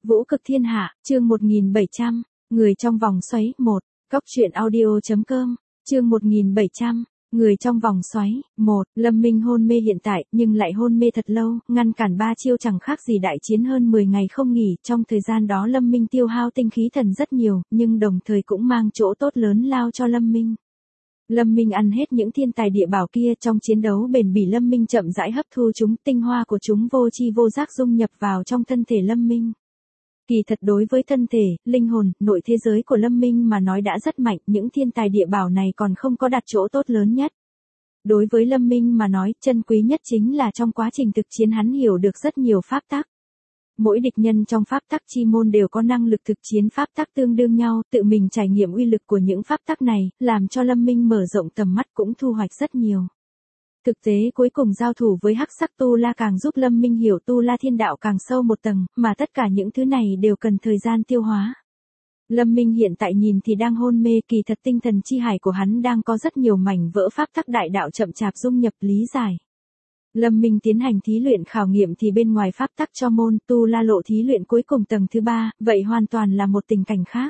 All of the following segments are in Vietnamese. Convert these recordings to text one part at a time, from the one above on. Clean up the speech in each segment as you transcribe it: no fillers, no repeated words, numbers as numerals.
Vũ cực thiên hạ, chương 1700, người trong vòng xoáy, 1, Cóc truyện audio.com, chương 1700, người trong vòng xoáy, 1, Lâm Minh hôn mê hiện tại, nhưng lại hôn mê thật lâu, ngăn cản 3 chiêu chẳng khác gì đại chiến hơn 10 ngày không nghỉ, trong thời gian đó Lâm Minh tiêu hao tinh khí thần rất nhiều, nhưng đồng thời cũng mang chỗ tốt lớn lao cho Lâm Minh. Lâm Minh ăn hết những thiên tài địa bảo kia, trong chiến đấu bền bỉ Lâm Minh chậm rãi hấp thu chúng, tinh hoa của chúng vô chi vô giác dung nhập vào trong thân thể Lâm Minh. Kỳ thật đối với thân thể, linh hồn, nội thế giới của Lâm Minh mà nói đã rất mạnh, những thiên tài địa bảo này còn không có đạt chỗ tốt lớn nhất. Đối với Lâm Minh mà nói, chân quý nhất chính là trong quá trình thực chiến hắn hiểu được rất nhiều pháp tắc. Mỗi địch nhân trong pháp tắc chi môn đều có năng lực thực chiến pháp tắc tương đương nhau, tự mình trải nghiệm uy lực của những pháp tắc này, làm cho Lâm Minh mở rộng tầm mắt cũng thu hoạch rất nhiều. Thực tế cuối cùng giao thủ với hắc sắc tu la càng giúp Lâm Minh hiểu tu la thiên đạo càng sâu một tầng, mà tất cả những thứ này đều cần thời gian tiêu hóa. Lâm Minh hiện tại nhìn thì đang hôn mê, kỳ thật tinh thần chi hải của hắn đang có rất nhiều mảnh vỡ pháp tắc đại đạo chậm chạp dung nhập lý giải. Lâm Minh tiến hành thí luyện khảo nghiệm thì bên ngoài pháp tắc cho môn tu la lộ thí luyện cuối cùng tầng thứ 3, vậy hoàn toàn là một tình cảnh khác.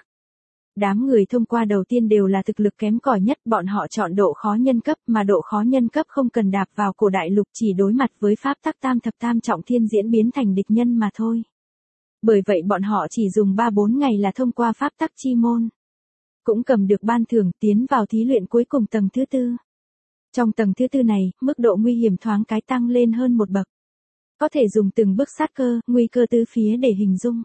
Đám người thông qua đầu tiên đều là thực lực kém cỏi nhất, bọn họ chọn độ khó nhân cấp, mà độ khó nhân cấp không cần đạp vào cổ đại lục, chỉ đối mặt với pháp tắc tam thập tam trọng thiên diễn biến thành địch nhân mà thôi. Bởi vậy bọn họ chỉ dùng 3-4 ngày là thông qua pháp tắc chi môn. Cũng cầm được ban thưởng, tiến vào thí luyện cuối cùng tầng thứ 4. Trong tầng thứ 4 này, mức độ nguy hiểm thoáng cái tăng lên hơn một bậc. Có thể dùng từng bước sát cơ, nguy cơ tứ phía để hình dung.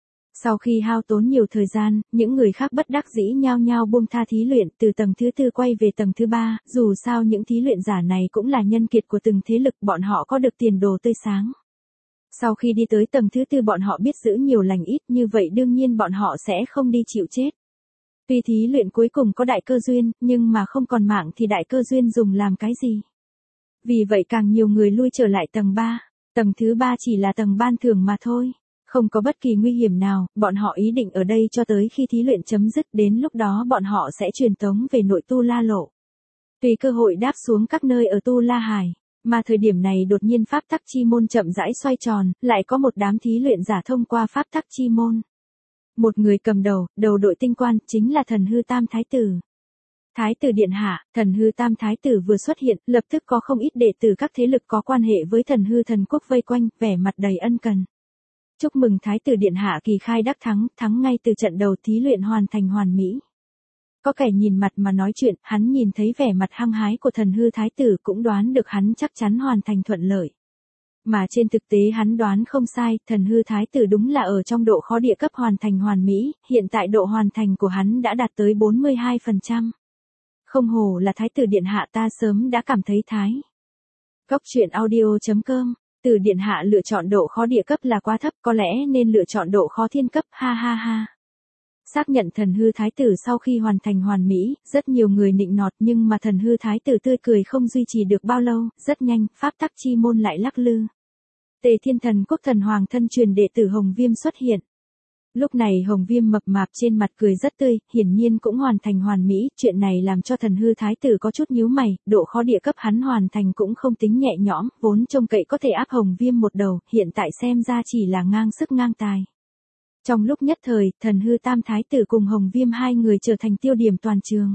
Sau khi hao tốn nhiều thời gian, những người khác bất đắc dĩ nhao nhao buông tha thí luyện, từ tầng thứ 4 quay về tầng thứ 3, dù sao những thí luyện giả này cũng là nhân kiệt của từng thế lực, bọn họ có được tiền đồ tươi sáng. Sau khi đi tới tầng thứ 4 bọn họ biết giữ nhiều lành ít, như vậy đương nhiên bọn họ sẽ không đi chịu chết. Tuy thí luyện cuối cùng có đại cơ duyên, nhưng mà không còn mạng thì đại cơ duyên dùng làm cái gì? Vì vậy càng nhiều người lui trở lại tầng 3, tầng thứ 3 chỉ là tầng ban thưởng mà thôi. Không có bất kỳ nguy hiểm nào, bọn họ ý định ở đây cho tới khi thí luyện chấm dứt, đến lúc đó bọn họ sẽ truyền tống về nội tu la lộ. Tùy cơ hội đáp xuống các nơi ở tu la hải, mà thời điểm này đột nhiên pháp tắc chi môn chậm rãi xoay tròn, lại có một đám thí luyện giả thông qua pháp tắc chi môn. Một người cầm đầu đội tinh quan, chính là Thần Hư Tam Thái Tử. Thái tử điện hạ, Thần Hư Tam Thái Tử vừa xuất hiện, lập tức có không ít đệ tử các thế lực có quan hệ với Thần Hư thần quốc vây quanh, vẻ mặt đầy ân cần. Chúc mừng Thái tử điện hạ kỳ khai đắc thắng, thắng ngay từ trận đầu, thí luyện hoàn thành hoàn mỹ. Có kẻ nhìn mặt mà nói chuyện, hắn nhìn thấy vẻ mặt hăng hái của Thần Hư Thái Tử cũng đoán được hắn chắc chắn hoàn thành thuận lợi. Mà trên thực tế hắn đoán không sai, Thần Hư Thái Tử đúng là ở trong độ khó địa cấp hoàn thành hoàn mỹ, hiện tại độ hoàn thành của hắn đã đạt tới 42%. Không hổ là Thái tử điện hạ, ta sớm đã cảm thấy thái. Cóc truyện audio.com, Từ điện hạ lựa chọn độ khó địa cấp là quá thấp, có lẽ nên lựa chọn độ khó thiên cấp, ha ha ha. Xác nhận Thần Hư Thái Tử sau khi hoàn thành hoàn mỹ, rất nhiều người nịnh nọt, nhưng mà Thần Hư Thái Tử tươi cười không duy trì được bao lâu, rất nhanh, pháp tắc chi môn lại lắc lư. Tề Thiên Thần Quốc thần hoàng thân truyền đệ tử Hồng Viêm xuất hiện. Lúc này Hồng Viêm mập mạp trên mặt cười rất tươi, hiển nhiên cũng hoàn thành hoàn mỹ, chuyện này làm cho Thần Hư Thái Tử có chút nhíu mày, độ khó địa cấp hắn hoàn thành cũng không tính nhẹ nhõm, vốn trông cậy có thể áp Hồng Viêm một đầu, hiện tại xem ra chỉ là ngang sức ngang tài. Trong lúc nhất thời, Thần Hư Tam Thái Tử cùng Hồng Viêm hai người trở thành tiêu điểm toàn trường.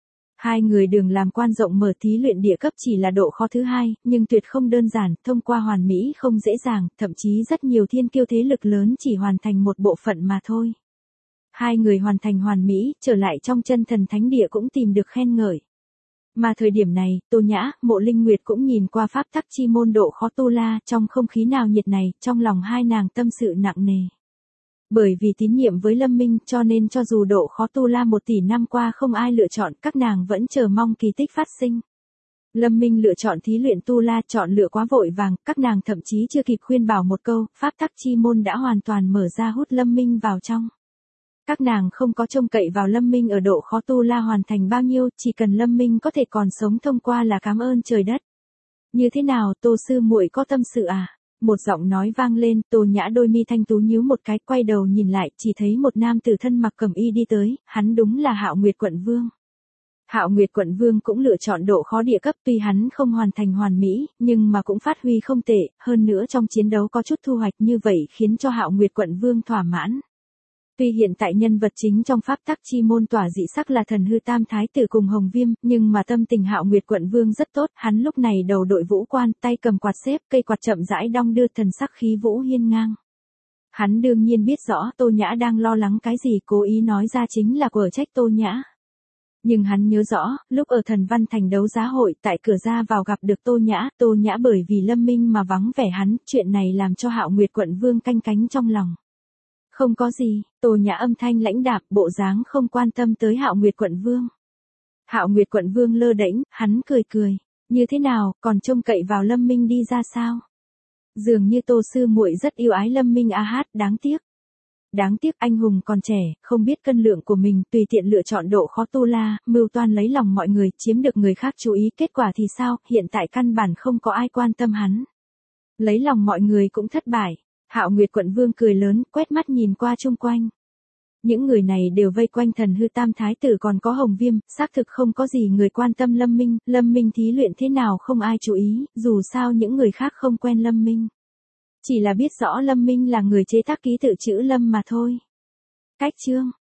Hai người đường làm quan rộng mở, thí luyện địa cấp chỉ là độ khó thứ 2, nhưng tuyệt không đơn giản, thông qua hoàn mỹ không dễ dàng, thậm chí rất nhiều thiên kiêu thế lực lớn chỉ hoàn thành một bộ phận mà thôi. Hai người hoàn thành hoàn mỹ, trở lại trong chân thần thánh địa cũng tìm được khen ngợi. Mà thời điểm này, Tô Nhã, Mộ Linh Nguyệt cũng nhìn qua pháp tắc chi môn độ khó tu la, trong không khí nào nhiệt này, trong lòng hai nàng tâm sự nặng nề. Bởi vì tín nhiệm với Lâm Minh cho nên cho dù độ khó tu la 1 tỷ năm qua không ai lựa chọn, các nàng vẫn chờ mong kỳ tích phát sinh. Lâm Minh lựa chọn thí luyện tu la chọn lựa quá vội vàng, các nàng thậm chí chưa kịp khuyên bảo một câu, pháp tắc chi môn đã hoàn toàn mở ra hút Lâm Minh vào trong. Các nàng không có trông cậy vào Lâm Minh ở độ khó tu la hoàn thành bao nhiêu, chỉ cần Lâm Minh có thể còn sống thông qua là cảm ơn trời đất. Như thế nào, Tô sư muội có tâm sự à? Một giọng nói vang lên, Tô Nhã đôi mi thanh tú nhíu một cái, quay đầu nhìn lại, chỉ thấy một nam tử thân mặc cẩm y đi tới, hắn đúng là Hạo Nguyệt quận vương. Hạo Nguyệt quận vương cũng lựa chọn độ khó địa cấp, tuy hắn không hoàn thành hoàn mỹ, nhưng mà cũng phát huy không tệ, hơn nữa trong chiến đấu có chút thu hoạch, như vậy khiến cho Hạo Nguyệt quận vương thỏa mãn. Tuy hiện tại nhân vật chính trong pháp tắc chi môn tỏa dị sắc là Thần Hư Tam Thái Tử cùng Hồng Viêm, nhưng mà tâm tình Hạo Nguyệt quận vương rất tốt, hắn lúc này đầu đội vũ quan, tay cầm quạt xếp, cây quạt chậm rãi đong đưa, thần sắc khí vũ hiên ngang. Hắn đương nhiên biết rõ Tô Nhã đang lo lắng cái gì, cố ý nói ra chính là quở trách Tô Nhã. Nhưng hắn nhớ rõ, lúc ở Thần Văn Thành đấu giá hội, tại cửa ra vào gặp được Tô Nhã bởi vì Lâm Minh mà vắng vẻ hắn, chuyện này làm cho Hạo Nguyệt quận vương canh cánh trong lòng. Không có gì, Tô Nhã âm thanh lãnh đạm, bộ dáng không quan tâm tới Hạo Nguyệt quận vương. Hạo Nguyệt quận vương lơ đễnh, hắn cười cười, như thế nào, còn trông cậy vào Lâm Minh đi ra sao? Dường như Tô sư muội rất yêu ái Lâm Minh a hát, đáng tiếc. Đáng tiếc anh hùng còn trẻ, không biết cân lượng của mình, tùy tiện lựa chọn độ khó tu la, mưu toan lấy lòng mọi người, chiếm được người khác chú ý, kết quả thì sao, hiện tại căn bản không có ai quan tâm hắn. Lấy lòng mọi người cũng thất bại. Hạo Nguyệt quận vương cười lớn, quét mắt nhìn qua chung quanh. Những người này đều vây quanh Thần Hư Tam Thái Tử còn có Hồng Viêm, xác thực không có gì người quan tâm Lâm Minh thí luyện thế nào không ai chú ý, dù sao những người khác không quen Lâm Minh. Chỉ là biết rõ Lâm Minh là người chế tác ký tự chữ Lâm mà thôi. Cách chương